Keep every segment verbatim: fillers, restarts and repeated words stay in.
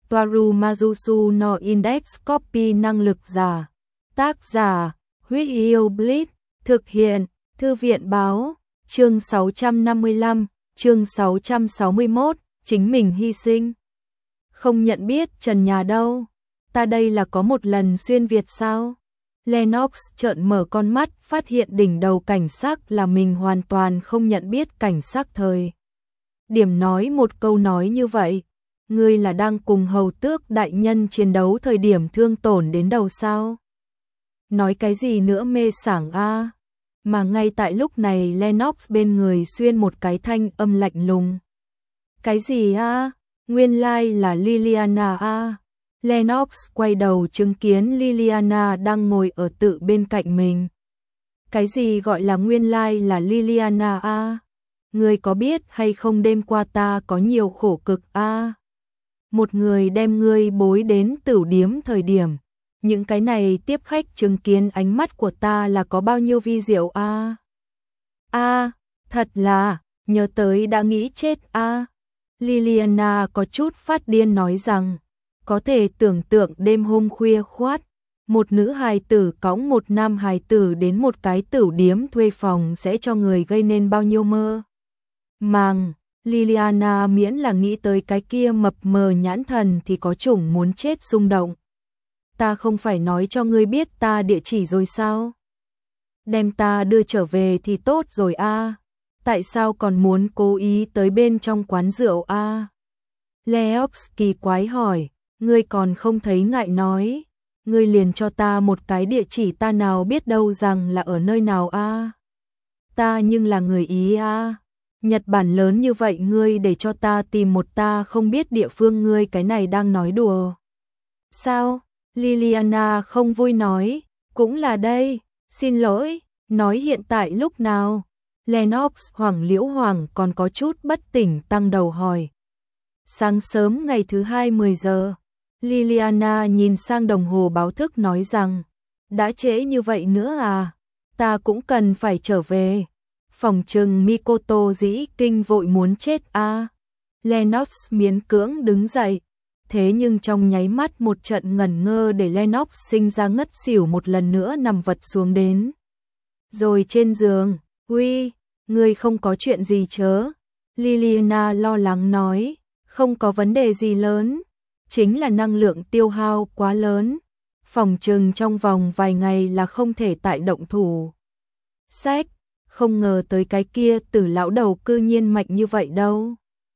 Toaru Majusu no Index Copy năng lực giả. Tác giả, Huyết Yêu Blitz, thực hiện, Thư viện báo, chương sáu trăm năm mươi lăm, chương sáu trăm sáu mươi mốt, chính mình hy sinh. Không nhận biết trần nhà đâu, ta đây là có một lần xuyên Việt sao? Lennox trợn mở con mắt, phát hiện đỉnh đầu cảnh sắc là mình hoàn toàn không nhận biết cảnh sắc thời. Điểm nói một câu nói như vậy, ngươi là đang cùng hầu tước đại nhân chiến đấu thời điểm thương tổn đến đầu sao? Nói cái gì nữa mê sảng a? Mà ngay tại lúc này Lennox bên người xuyên một cái thanh âm lạnh lùng. Cái gì a? Nguyên lai là Liliana a. Lennox quay đầu chứng kiến Liliana đang ngồi ở tự bên cạnh mình. Cái gì gọi là nguyên lai là Liliana a? Ngươi có biết hay không đêm qua ta có nhiều khổ cực a? Một người đem ngươi bối đến tửu điếm thời điểm. Những cái này tiếp khách chứng kiến ánh mắt của ta là có bao nhiêu vi diệu a? A, thật là, nhớ tới đã nghĩ chết a. Liliana có chút phát điên nói rằng, có thể tưởng tượng đêm hôm khuya khoát, một nữ hài tử cõng một nam hài tử đến một cái tửu điếm thuê phòng sẽ cho người gây nên bao nhiêu mơ màng. Liliana miễn là nghĩ tới cái kia mập mờ nhãn thần thì có chủng muốn chết xung động. Ta không phải nói cho ngươi biết ta địa chỉ rồi sao? Đem ta đưa trở về thì tốt rồi a. Tại sao còn muốn cố ý tới bên trong quán rượu a? Leox kỳ quái hỏi, ngươi còn không thấy ngại nói, ngươi liền cho ta một cái địa chỉ ta nào biết đâu rằng là ở nơi nào a? Ta nhưng là người Ý a. Nhật Bản lớn như vậy ngươi để cho ta tìm một ta không biết địa phương, ngươi cái này đang nói đùa. Sao? Liliana không vui nói, cũng là đây, xin lỗi, nói hiện tại lúc nào? Lennox hoảng liễu hoảng còn có chút bất tỉnh tăng đầu hỏi. Sáng sớm ngày thứ hai mười giờ, Liliana nhìn sang đồng hồ báo thức nói rằng, đã trễ như vậy nữa à, ta cũng cần phải trở về. Phòng trừng Mikoto dĩ kinh vội muốn chết a. À. Lennox miễn cưỡng đứng dậy, thế nhưng trong nháy mắt một trận ngẩn ngơ để Lennox sinh ra ngất xỉu một lần nữa nằm vật xuống đến. Rồi trên giường, "Uy, ngươi không có chuyện gì chớ?" Liliana lo lắng nói, "Không có vấn đề gì lớn, chính là năng lượng tiêu hao quá lớn, phòng trừng trong vòng vài ngày là không thể tại động thủ." Sách, không ngờ tới cái kia tử lão đầu cư nhiên mạnh như vậy đâu.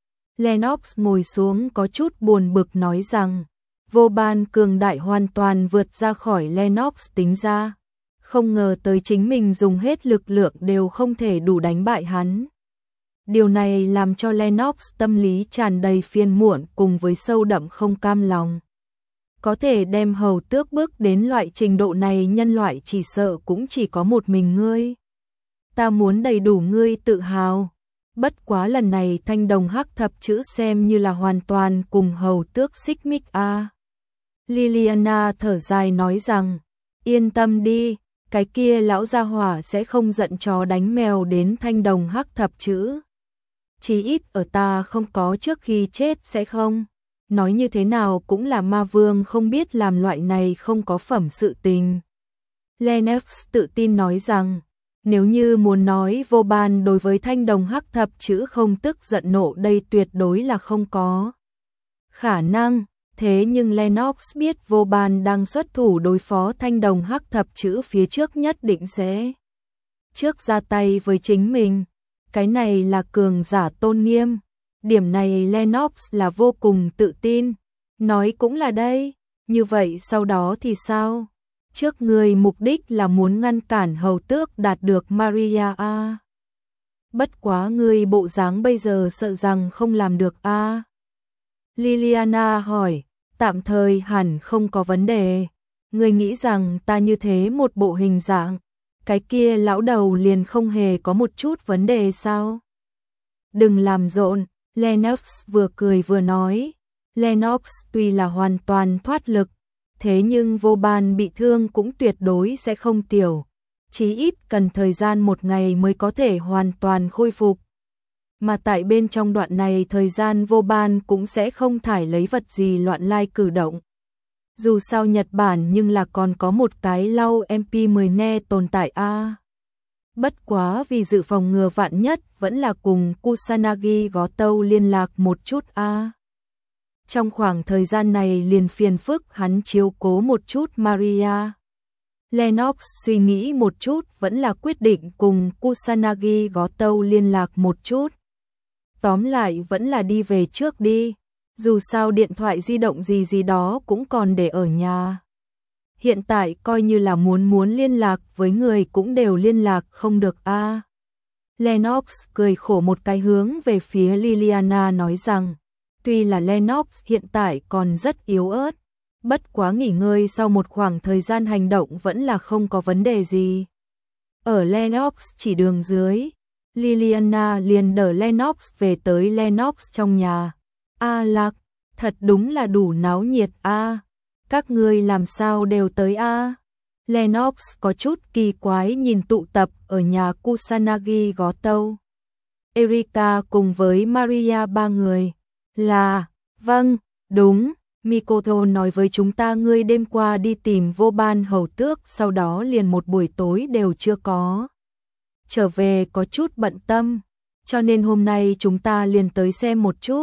Lennox ngồi xuống có chút buồn bực nói rằng, vô ban cường đại hoàn toàn vượt ra khỏi Lennox tính ra. Không ngờ tới chính mình dùng hết lực lượng đều không thể đủ đánh bại hắn. Điều này làm cho Lennox tâm lý tràn đầy phiền muộn cùng với sâu đậm không cam lòng. Có thể đem hầu tước bước đến loại trình độ này nhân loại chỉ sợ cũng chỉ có một mình ngươi. Ta muốn đầy đủ ngươi tự hào. Bất quá lần này thanh đồng hắc thập chữ xem như là hoàn toàn cùng hầu tước xích mích a. Liliana thở dài nói rằng, yên tâm đi, cái kia lão gia hỏa sẽ không giận chó đánh mèo đến thanh đồng hắc thập chữ. Chí ít ở ta không có trước khi chết sẽ không. Nói như thế nào cũng là ma vương không biết làm loại này không có phẩm sự tình. Lennox tự tin nói rằng, nếu như muốn nói vô ban đối với thanh đồng hắc thập chữ không tức giận nộ đây tuyệt đối là không có khả năng, thế nhưng Lennox biết vô ban đang xuất thủ đối phó thanh đồng hắc thập chữ phía trước nhất định sẽ trước ra tay với chính mình, cái này là cường giả tôn nghiêm, điểm này Lennox là vô cùng tự tin, nói cũng là đây, như vậy sau đó thì sao? Trước người mục đích là muốn ngăn cản hầu tước đạt được Maria a. Bất quá người bộ dáng bây giờ sợ rằng không làm được a. Liliana hỏi, tạm thời hẳn không có vấn đề. Người nghĩ rằng ta như thế một bộ hình dạng, cái kia lão đầu liền không hề có một chút vấn đề sao? Đừng làm rộn, Lennox vừa cười vừa nói. Lennox tuy là hoàn toàn thoát lực, thế nhưng vô ban bị thương cũng tuyệt đối sẽ không tiểu, chí ít cần thời gian một ngày mới có thể hoàn toàn khôi phục. mà tại bên trong đoạn này thời gian vô ban cũng sẽ không thải lấy vật gì loạn lai cử động. Dù sao Nhật Bản nhưng là còn có một cái lau em pê mười ne tồn tại a. À. Bất quá vì dự phòng ngừa vạn nhất vẫn là cùng Kusanagi Gotou liên lạc một chút a. À. Trong khoảng thời gian này liền phiền phức hắn chiếu cố một chút Maria. Lennox suy nghĩ một chút vẫn là quyết định cùng Kusanagi Gotou liên lạc một chút. Tóm lại vẫn là đi về trước đi, dù sao điện thoại di động gì gì đó cũng còn để ở nhà. Hiện tại coi như là muốn muốn liên lạc với người cũng đều liên lạc không được a. À. Lennox cười khổ một cái hướng về phía Liliana nói rằng, tuy là Lennox hiện tại còn rất yếu ớt, bất quá nghỉ ngơi sau một khoảng thời gian hành động vẫn là không có vấn đề gì. Ở Lennox chỉ đường dưới, Liliana liền đỡ Lennox về tới Lennox trong nhà. A Lạc, thật đúng là đủ náo nhiệt a. Các ngươi làm sao đều tới a? Lennox có chút kỳ quái nhìn tụ tập ở nhà Kusanagi Gotou. Erika cùng với Maria ba người. Là, vâng, đúng, Mikoto nói với chúng ta ngươi đêm qua đi tìm vô ban hầu tước sau đó liền một buổi tối đều chưa có. Trở về có chút bận tâm, cho nên hôm nay chúng ta liền tới xem một chút.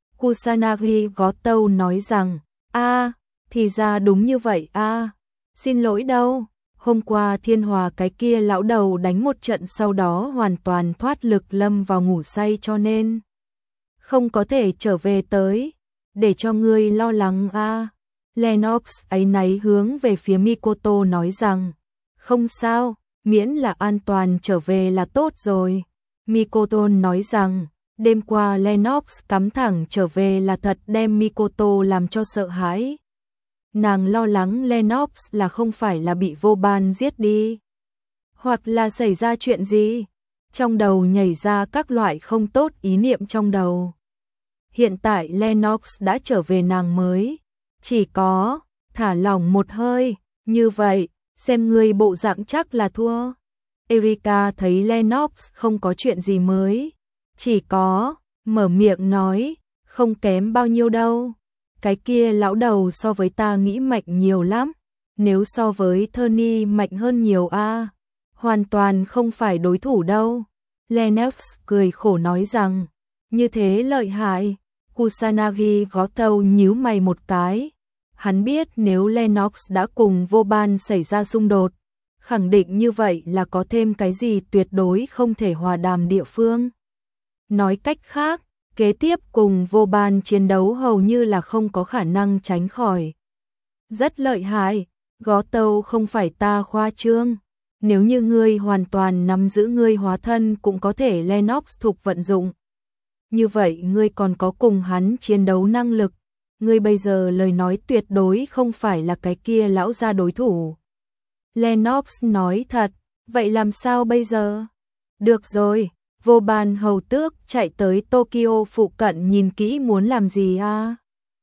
Kusanagi Gotou nói rằng, a, thì ra đúng như vậy a. Xin lỗi đâu, hôm qua Thiên Hòa cái kia lão đầu đánh một trận sau đó hoàn toàn thoát lực lâm vào ngủ say cho nên không có thể trở về tới, để cho ngươi lo lắng a. Lennox áy náy hướng về phía Mikoto nói rằng, không sao, miễn là an toàn trở về là tốt rồi. Mikoto nói rằng, đêm qua Lennox cắm thẳng trở về là thật đem Mikoto làm cho sợ hãi. Nàng lo lắng Lennox là không phải là bị vô ban giết đi, hoặc là xảy ra chuyện gì. Trong đầu nhảy ra các loại không tốt ý niệm trong đầu. Hiện tại Lennox đã trở về nàng mới, chỉ có thả lỏng một hơi, như vậy, xem ngươi bộ dạng chắc là thua. Erika thấy Lennox không có chuyện gì mới, chỉ có mở miệng nói, không kém bao nhiêu đâu. Cái kia lão đầu so với ta nghĩ mạnh nhiều lắm, nếu so với Tony mạnh hơn nhiều a, à, hoàn toàn không phải đối thủ đâu. Lennox cười khổ nói rằng, như thế lợi hại. Kusanagi Gotou nhíu mày một cái. Hắn biết nếu Lennox đã cùng vô ban xảy ra xung đột, khẳng định như vậy là có thêm cái gì tuyệt đối không thể hòa đàm địa phương. Nói cách khác, kế tiếp cùng vô ban chiến đấu hầu như là không có khả năng tránh khỏi. Rất lợi hại, Gotou không phải ta khoa trương. Nếu như ngươi hoàn toàn nắm giữ ngươi hóa thân cũng có thể Lennox thuộc vận dụng. Như vậy ngươi còn có cùng hắn chiến đấu năng lực. Ngươi bây giờ lời nói tuyệt đối không phải là cái kia lão gia đối thủ. Lennox nói thật, vậy làm sao bây giờ? Được rồi, vô ban hầu tước chạy tới Tokyo phụ cận nhìn kỹ muốn làm gì à?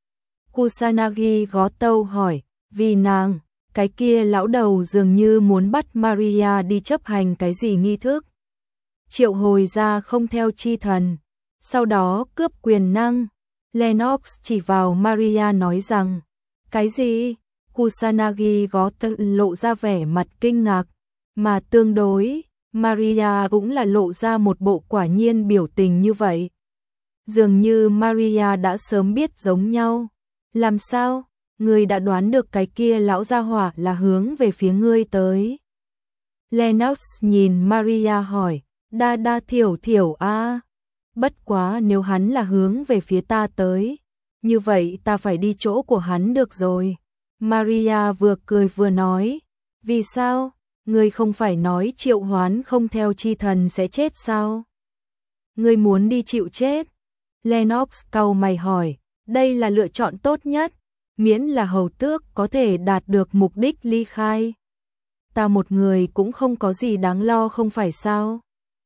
Kusanagi Gotou hỏi, vì nàng, cái kia lão đầu dường như muốn bắt Maria đi chấp hành cái gì nghi thức. Triệu hồi ra không theo chi thần, sau đó cướp quyền năng. Lennox chỉ vào Maria nói rằng, cái gì? Kusanagi Gotou lộ ra vẻ mặt kinh ngạc, mà tương đối, Maria cũng là lộ ra một bộ quả nhiên biểu tình như vậy. Dường như Maria đã sớm biết giống nhau. Làm sao? Ngươi đã đoán được cái kia lão gia hỏa là hướng về phía ngươi tới. Lennox nhìn Maria hỏi, đa đa thiểu thiểu a. À. Bất quá nếu hắn là hướng về phía ta tới, như vậy ta phải đi chỗ của hắn được rồi. Maria vừa cười vừa nói, vì sao? Ngươi không phải nói triệu hoán không theo chi thần sẽ chết sao? Ngươi muốn đi chịu chết? Lennox cau mày hỏi, đây là lựa chọn tốt nhất, miễn là hầu tước có thể đạt được mục đích ly khai. Ta một người cũng không có gì đáng lo không phải sao?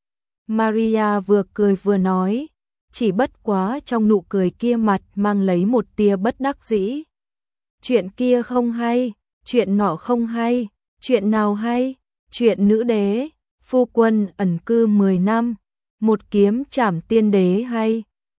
Maria vừa cười vừa nói, chỉ bất quá trong nụ cười kia mặt mang lấy một tia bất đắc dĩ. Chuyện kia không hay, chuyện nọ không hay, chuyện nào hay? Chuyện nữ đế, phu quân ẩn cư mười năm, một kiếm trảm tiên đế hay